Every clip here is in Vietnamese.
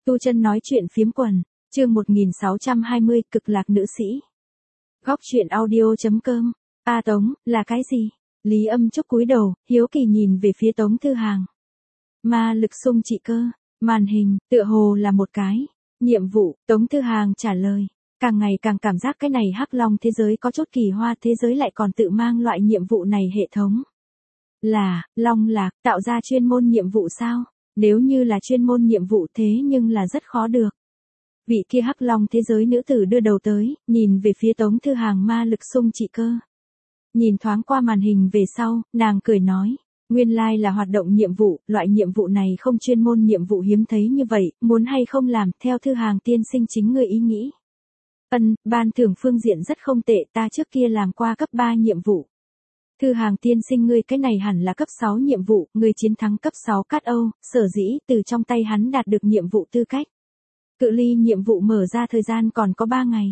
Tu Chân nói chuyện phiếm quần, chương 1620, cực lạc nữ sĩ. Góc truyện audio.com. A Tống, là cái gì? Lý Âm Trúc cúi đầu, hiếu kỳ nhìn về phía Tống Thư Hàng. Ma lực xung trị cơ, màn hình, tựa hồ là một cái nhiệm vụ, Tống Thư Hàng trả lời. Càng ngày càng cảm giác cái này Hắc Long thế giới có chút kỳ hoa, thế giới lại còn tự mang loại nhiệm vụ này hệ thống. Là, Long Lạc, tạo ra chuyên môn nhiệm vụ sao? Nếu như là chuyên môn nhiệm vụ thế nhưng là rất khó được. Vị kia Hắc Long thế giới nữ tử đưa đầu tới, nhìn về phía Tống Thư Hàng ma lực xung trị cơ. Nhìn thoáng qua màn hình về sau, nàng cười nói. Nguyên lai là hoạt động nhiệm vụ, loại nhiệm vụ này không chuyên môn nhiệm vụ hiếm thấy như vậy, muốn hay không làm, theo Thư Hàng tiên sinh chính người ý nghĩ. Ban thưởng phương diện rất không tệ, ta trước kia làm qua cấp 3 nhiệm vụ. Thư Hàng tiên sinh ngươi cái này hẳn là cấp 6 nhiệm vụ, ngươi chiến thắng cấp 6 Cát Âu, sở dĩ từ trong tay hắn đạt được nhiệm vụ tư cách. Cự ly nhiệm vụ mở ra thời gian còn có 3 ngày.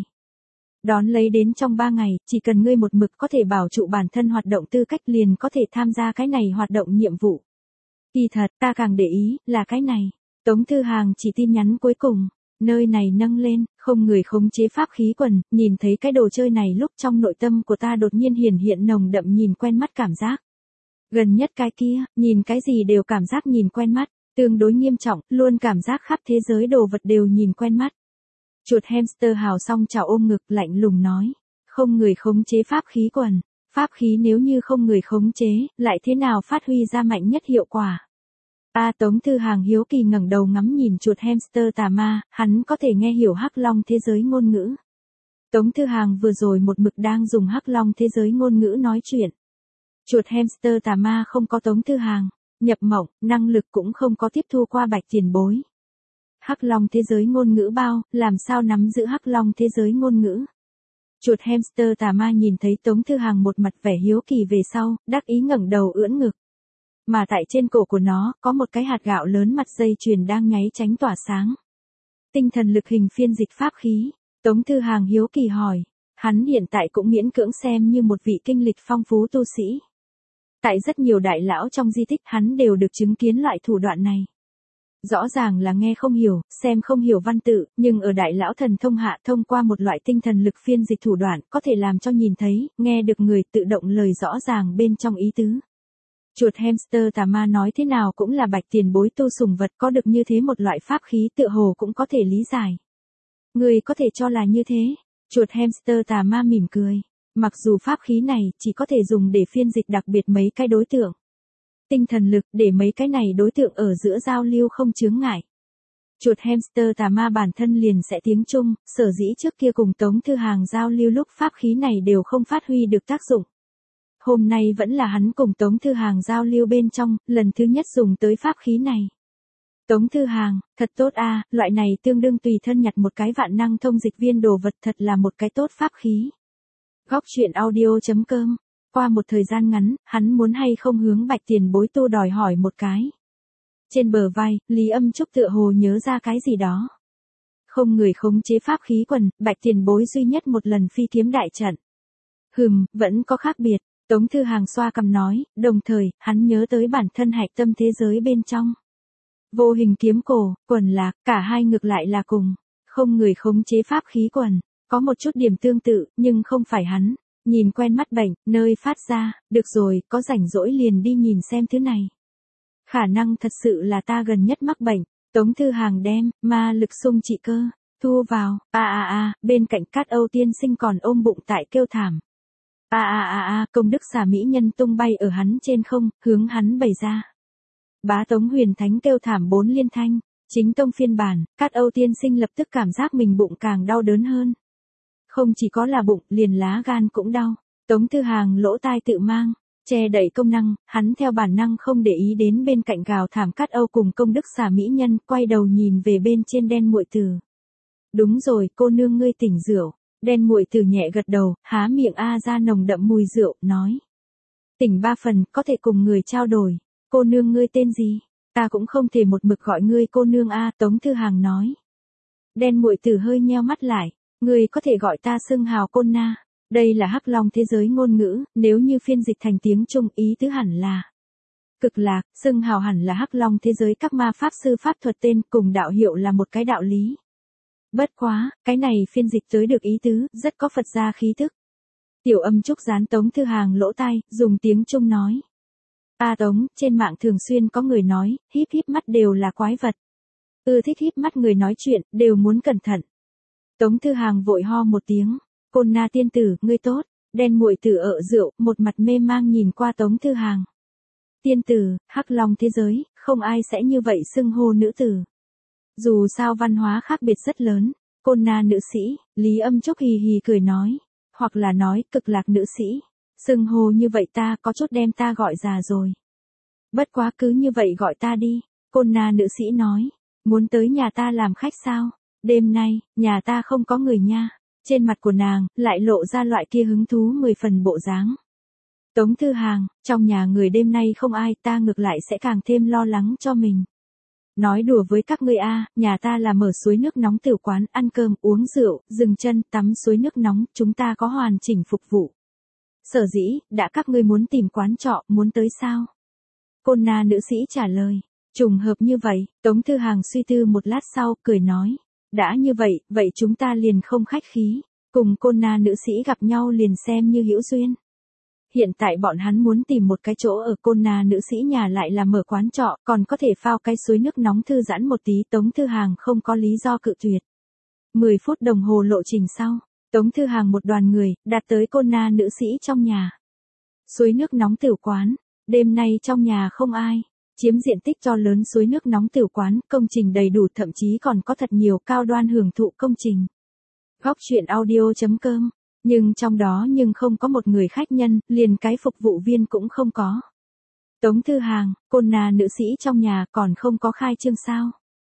Đón lấy đến trong 3 ngày, chỉ cần ngươi một mực có thể bảo trụ bản thân hoạt động tư cách liền có thể tham gia cái này hoạt động nhiệm vụ. Kỳ thật, ta càng để ý, là cái này. Tống Thư Hàng chỉ tin nhắn cuối cùng. Nơi này nâng lên, không người khống chế pháp khí quần, nhìn thấy cái đồ chơi này lúc trong nội tâm của ta đột nhiên hiện nồng đậm nhìn quen mắt cảm giác. Gần nhất cái kia, nhìn cái gì đều cảm giác nhìn quen mắt, tương đối nghiêm trọng, luôn cảm giác khắp thế giới đồ vật đều nhìn quen mắt. Chuột hamster hào song chào ôm ngực lạnh lùng nói, không người khống chế pháp khí quần, pháp khí nếu như không người khống chế, lại thế nào phát huy ra mạnh nhất hiệu quả. Tống Thư Hàng hiếu kỳ ngẩng đầu ngắm nhìn chuột hamster tà ma, hắn có thể nghe hiểu Hắc Long thế giới ngôn ngữ. Tống Thư Hàng vừa rồi một mực đang dùng Hắc Long thế giới ngôn ngữ nói chuyện. Chuột hamster tà ma không có Tống Thư Hàng, nhập mộng, năng lực cũng không có tiếp thu qua Bạch Tiền Bối. Hắc Long thế giới ngôn ngữ bao, làm sao nắm giữ Hắc Long thế giới ngôn ngữ. Chuột hamster tà ma nhìn thấy Tống Thư Hàng một mặt vẻ hiếu kỳ về sau, đắc ý ngẩng đầu ưỡn ngực. Mà tại trên cổ của nó, có một cái hạt gạo lớn mặt dây chuyền đang nháy tránh tỏa sáng. Tinh thần lực hình phiên dịch pháp khí. Tống Thư Hàng hiếu kỳ hỏi. Hắn hiện tại cũng miễn cưỡng xem như một vị kinh lịch phong phú tu sĩ. Tại rất nhiều đại lão trong di tích hắn đều được chứng kiến loại thủ đoạn này. Rõ ràng là nghe không hiểu, xem không hiểu văn tự, nhưng ở đại lão thần thông hạ thông qua một loại tinh thần lực phiên dịch thủ đoạn có thể làm cho nhìn thấy, nghe được người tự động lời rõ ràng bên trong ý tứ. Chuột hamster tà ma nói thế nào cũng là Bạch Tiền Bối tu sủng vật, có được như thế một loại pháp khí tựa hồ cũng có thể lý giải. Người có thể cho là như thế. Chuột hamster tà ma mỉm cười. Mặc dù pháp khí này chỉ có thể dùng để phiên dịch đặc biệt mấy cái đối tượng. Tinh thần lực để mấy cái này đối tượng ở giữa giao lưu không chướng ngại. Chuột hamster tà ma bản thân liền sẽ tiếng Trung, sở dĩ trước kia cùng Tống Thư Hàng giao lưu lúc pháp khí này đều không phát huy được tác dụng. Hôm nay vẫn là hắn cùng Tống Thư Hàng giao lưu bên trong, lần thứ nhất dùng tới pháp khí này. Tống Thư Hàng, thật tốt loại này tương đương tùy thân nhặt một cái vạn năng thông dịch viên đồ vật, thật là một cái tốt pháp khí. Góc truyện audio.com. Qua một thời gian ngắn, hắn muốn hay không hướng Bạch Tiền Bối tu đòi hỏi một cái. Trên bờ vai, Lý Âm Trúc tựa hồ nhớ ra cái gì đó. Không người khống chế pháp khí quần, Bạch Tiền Bối duy nhất một lần phi kiếm đại trận. Vẫn có khác biệt. Tống Thư Hàng xoa cằm nói, đồng thời, hắn nhớ tới bản thân hạch tâm thế giới bên trong. Vô hình kiếm cổ, quần lạc, cả hai ngược lại là cùng. Không người khống chế pháp khí quần, có một chút điểm tương tự, nhưng không phải hắn. Nhìn quen mắt bệnh, nơi phát ra, được rồi, có rảnh rỗi liền đi nhìn xem thứ này. Khả năng thật sự là ta gần nhất mắc bệnh. Tống Thư Hàng đem, ma lực xung trị cơ, thu vào, bên cạnh Cát Âu tiên sinh còn ôm bụng tại kêu thảm. Công đức xà mỹ nhân tung bay ở hắn trên không, hướng hắn bày ra. Bá Tống Huyền Thánh kêu thảm 4 liên thanh, chính tông phiên bản, Cát Âu tiên sinh lập tức cảm giác mình bụng càng đau đớn hơn. Không chỉ có là bụng, liền lá gan cũng đau. Tống Thư Hàng lỗ tai tự mang, che đậy công năng, hắn theo bản năng không để ý đến bên cạnh gào thảm Cát Âu cùng công đức xà mỹ nhân, quay đầu nhìn về bên trên đen muội tử. Đúng rồi, cô nương ngươi tỉnh rượu. Đen muội tử nhẹ gật đầu, há miệng ra nồng đậm mùi rượu, nói. Tỉnh 3 phần, có thể cùng người trao đổi. Cô nương ngươi tên gì? Ta cũng không thể một mực gọi ngươi cô nương Tống Thư Hàng nói. Đen muội tử hơi nheo mắt lại, ngươi có thể gọi ta xưng hào cô na. Đây là Hắc Long thế giới ngôn ngữ, nếu như phiên dịch thành tiếng Trung ý tứ hẳn là. Cực lạc, xưng hào hẳn là Hắc Long thế giới các ma pháp sư pháp thuật tên cùng đạo hiệu là một cái đạo lý. Bất quá, cái này phiên dịch tới được ý tứ, rất có Phật gia khí thức. Tiểu Âm Trúc dán Tống Thư Hàng lỗ tai, dùng tiếng Trung nói. Tống, trên mạng thường xuyên có người nói, híp híp mắt đều là quái vật. Thích híp mắt người nói chuyện, đều muốn cẩn thận. Tống Thư Hàng vội ho một tiếng. Côn Na tiên tử, ngươi tốt. Đen muội tử ở rượu, một mặt mê mang nhìn qua Tống Thư Hàng. Tiên tử, Hắc Long thế giới, không ai sẽ như vậy xưng hô nữ tử. Dù sao văn hóa khác biệt rất lớn. Côn Na nữ sĩ, Lý Âm Trúc hì hì cười nói. Hoặc là nói, cực lạc nữ sĩ. Xưng hô như vậy ta có chút đem ta gọi già rồi. Bất quá cứ như vậy gọi ta đi. Côn Na nữ sĩ nói. Muốn tới nhà ta làm khách sao? Đêm nay, nhà ta không có người nha. Trên mặt của nàng, lại lộ ra loại kia hứng thú 10 phần bộ dáng. Tống Thư Hàng, trong nhà người đêm nay không ai, ta ngược lại sẽ càng thêm lo lắng cho mình. Nói đùa với các ngươi nhà ta là mở suối nước nóng tiểu quán, ăn cơm, uống rượu, dừng chân, tắm suối nước nóng, chúng ta có hoàn chỉnh phục vụ. Sở dĩ, đã các ngươi muốn tìm quán trọ, muốn tới sao? Côn Na nữ sĩ trả lời. Trùng hợp như vậy, Tống Thư Hàng suy tư một lát sau, cười nói. Đã như vậy, vậy chúng ta liền không khách khí. Cùng Côn Na nữ sĩ gặp nhau liền xem như hữu duyên. Hiện tại bọn hắn muốn tìm một cái chỗ ở Côn Na nữ sĩ nhà lại là mở quán trọ, còn có thể phao cái suối nước nóng thư giãn một tí. Tống Thư Hàng không có lý do cự tuyệt. 10 phút đồng hồ lộ trình sau, Tống Thư Hàng một đoàn người, đạt tới Côn Na nữ sĩ trong nhà. Suối nước nóng tiểu quán, đêm nay trong nhà không ai. Chiếm diện tích to lớn suối nước nóng tiểu quán, công trình đầy đủ, thậm chí còn có thật nhiều cao đoan hưởng thụ công trình. Góc truyện audio.com, nhưng trong đó không có một người khách nhân, liền cái phục vụ viên cũng không có. Tống Thư Hàng, Côn Na nữ sĩ trong nhà còn không có khai trương sao?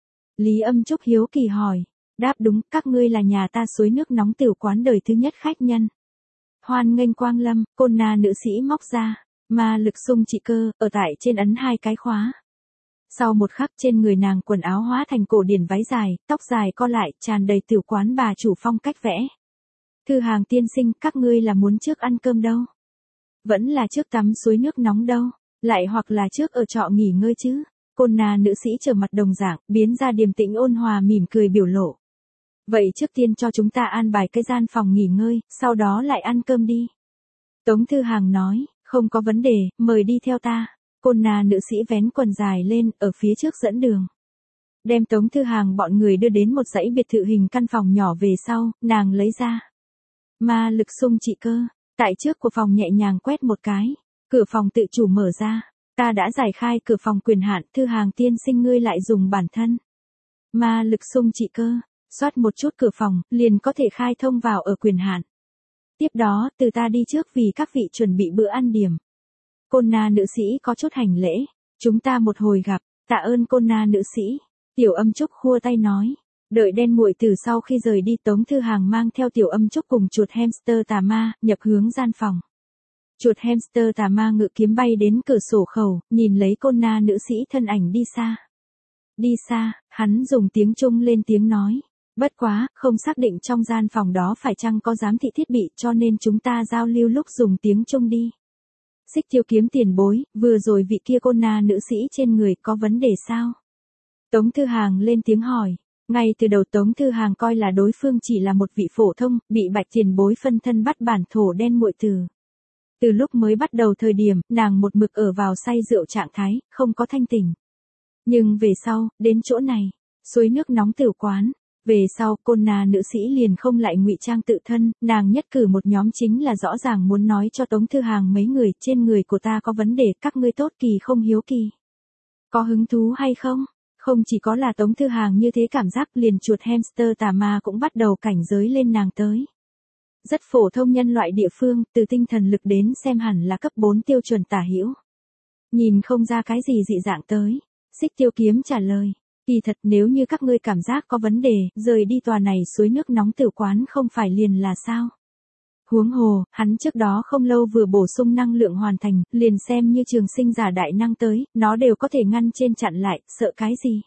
Lý Âm Trúc hiếu kỳ hỏi. Đáp đúng, các ngươi là nhà ta suối nước nóng tiểu quán đời thứ nhất khách nhân. Hoan nghênh quang lâm, Côn Na nữ sĩ móc ra. Ma lực xung trị cơ, ở tại trên ấn 2 cái khóa. Sau một khắc trên người nàng quần áo hóa thành cổ điển váy dài, tóc dài co lại, tràn đầy tiểu quán bà chủ phong cách vẽ. Thư Hàng tiên sinh, các ngươi là muốn trước ăn cơm đâu? Vẫn là trước tắm suối nước nóng đâu? Lại hoặc là trước ở trọ nghỉ ngơi chứ? Côn Na nữ sĩ trở mặt đồng dạng, biến ra điềm tĩnh ôn hòa mỉm cười biểu lộ. Vậy trước tiên cho chúng ta an bài cái gian phòng nghỉ ngơi, sau đó lại ăn cơm đi. Tống Thư Hàng nói. Không có vấn đề, mời đi theo ta. Côn Na nữ sĩ vén quần dài lên, ở phía trước dẫn đường. Đem Tống Thư Hàng bọn người đưa đến một dãy biệt thự hình căn phòng nhỏ về sau, nàng lấy ra. Ma lực xung trị cơ, tại trước của phòng nhẹ nhàng quét một cái. Cửa phòng tự chủ mở ra. Ta đã giải khai cửa phòng quyền hạn, Thư Hàng tiên sinh ngươi lại dùng bản thân. Ma lực xung trị cơ, xoát một chút cửa phòng, liền có thể khai thông vào ở quyền hạn. Tiếp đó, từ ta đi trước vì các vị chuẩn bị bữa ăn điểm. Côn Na nữ sĩ có chút hành lễ. Chúng ta một hồi gặp, tạ ơn Côn Na nữ sĩ. Tiểu Âm Trúc khua tay nói. Đợi đen muội từ sau khi rời đi, Tống Thư Hàng mang theo Tiểu Âm Trúc cùng chuột hamster tà ma, nhập hướng gian phòng. Chuột hamster tà ma ngự kiếm bay đến cửa sổ khẩu, nhìn lấy Côn Na nữ sĩ thân ảnh đi xa. Đi xa, hắn dùng tiếng Trung lên tiếng nói. Bất quá, không xác định trong gian phòng đó phải chăng có giám thị thiết bị, cho nên chúng ta giao lưu lúc dùng tiếng Trung đi. Xích Tiêu kiếm tiền bối, vừa rồi vị kia Côn Na nữ sĩ trên người có vấn đề sao? Tống Thư Hàng lên tiếng hỏi. Ngay từ đầu Tống Thư Hàng coi là đối phương chỉ là một vị phổ thông, bị bạch tiền bối phân thân bắt bản thổ đen muội từ. Từ lúc mới bắt đầu thời điểm, nàng một mực ở vào say rượu trạng thái, không có thanh tỉnh. Nhưng về sau, đến chỗ này, suối nước nóng tiểu quán. Về sau, Côn Na nữ sĩ liền không lại ngụy trang tự thân, nàng nhất cử một nhóm chính là rõ ràng muốn nói cho Tống Thư Hàng mấy người, trên người của ta có vấn đề, các ngươi tốt kỳ không hiếu kỳ. Có hứng thú hay không? Không chỉ có là Tống Thư Hàng như thế cảm giác, liền chuột hamster tà ma cũng bắt đầu cảnh giới lên nàng tới. Rất phổ thông nhân loại địa phương, từ tinh thần lực đến xem hẳn là cấp 4 tiêu chuẩn tả hữu. Nhìn không ra cái gì dị dạng tới. Xích Tiêu kiếm trả lời. Kỳ thật nếu như các ngươi cảm giác có vấn đề, rời đi tòa này suối nước nóng tiểu quán không phải liền là sao? Huống hồ, hắn trước đó không lâu vừa bổ sung năng lượng hoàn thành, liền xem như trường sinh giả đại năng tới, nó đều có thể ngăn trên chặn lại, sợ cái gì?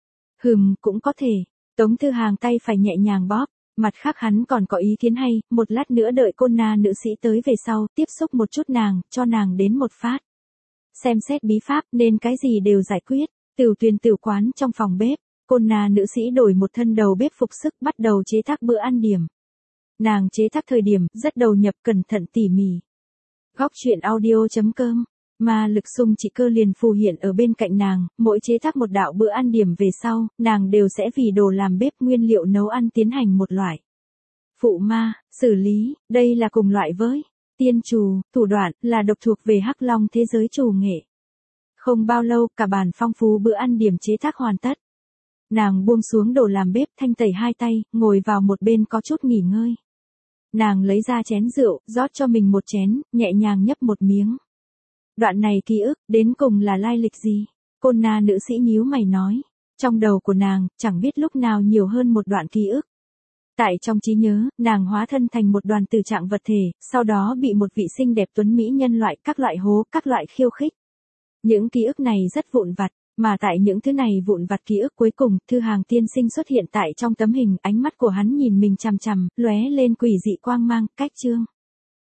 Cũng có thể. Tống Thư Hàng tay phải nhẹ nhàng bóp, mặt khác hắn còn có ý kiến hay, một lát nữa đợi Côn Na nữ sĩ tới về sau, tiếp xúc một chút nàng, cho nàng đến một phát. xem xét bí pháp nên cái gì đều giải quyết. Tửu Tuyền tử quán trong phòng bếp, Côn Na nữ sĩ đổi một thân đầu bếp phục sức bắt đầu chế tác bữa ăn điểm. Nàng chế tác thời điểm rất đầu nhập cẩn thận tỉ mỉ. Góc truyện audio.com, ma lực xung chỉ cơ liền phù hiện ở bên cạnh nàng, mỗi chế tác một đạo bữa ăn điểm về sau, nàng đều sẽ vì đồ làm bếp nguyên liệu nấu ăn tiến hành một loại phụ ma, xử lý, đây là cùng loại với tiên trù, thủ đoạn là độc thuộc về Hắc Long thế giới trù nghệ. Không bao lâu, cả bàn phong phú bữa ăn điểm chế tác hoàn tất. Nàng buông xuống đồ làm bếp thanh tẩy hai tay, ngồi vào một bên có chút nghỉ ngơi. Nàng lấy ra chén rượu, rót cho mình một chén, nhẹ nhàng nhấp một miếng. Đoạn này ký ức, đến cùng là lai lịch gì? Côn Na nữ sĩ nhíu mày nói. Trong đầu của nàng, chẳng biết lúc nào nhiều hơn một đoạn ký ức. Tại trong trí nhớ, nàng hóa thân thành một đoàn từ trạng vật thể, sau đó bị một vị xinh đẹp tuấn mỹ nhân loại, các loại hố, các loại khiêu khích. Những ký ức này rất vụn vặt, mà tại những thứ này vụn vặt ký ức cuối cùng, Thư Hàng tiên sinh xuất hiện tại trong tấm hình, ánh mắt của hắn nhìn mình chằm chằm, lóe lên quỷ dị quang mang, cách chương.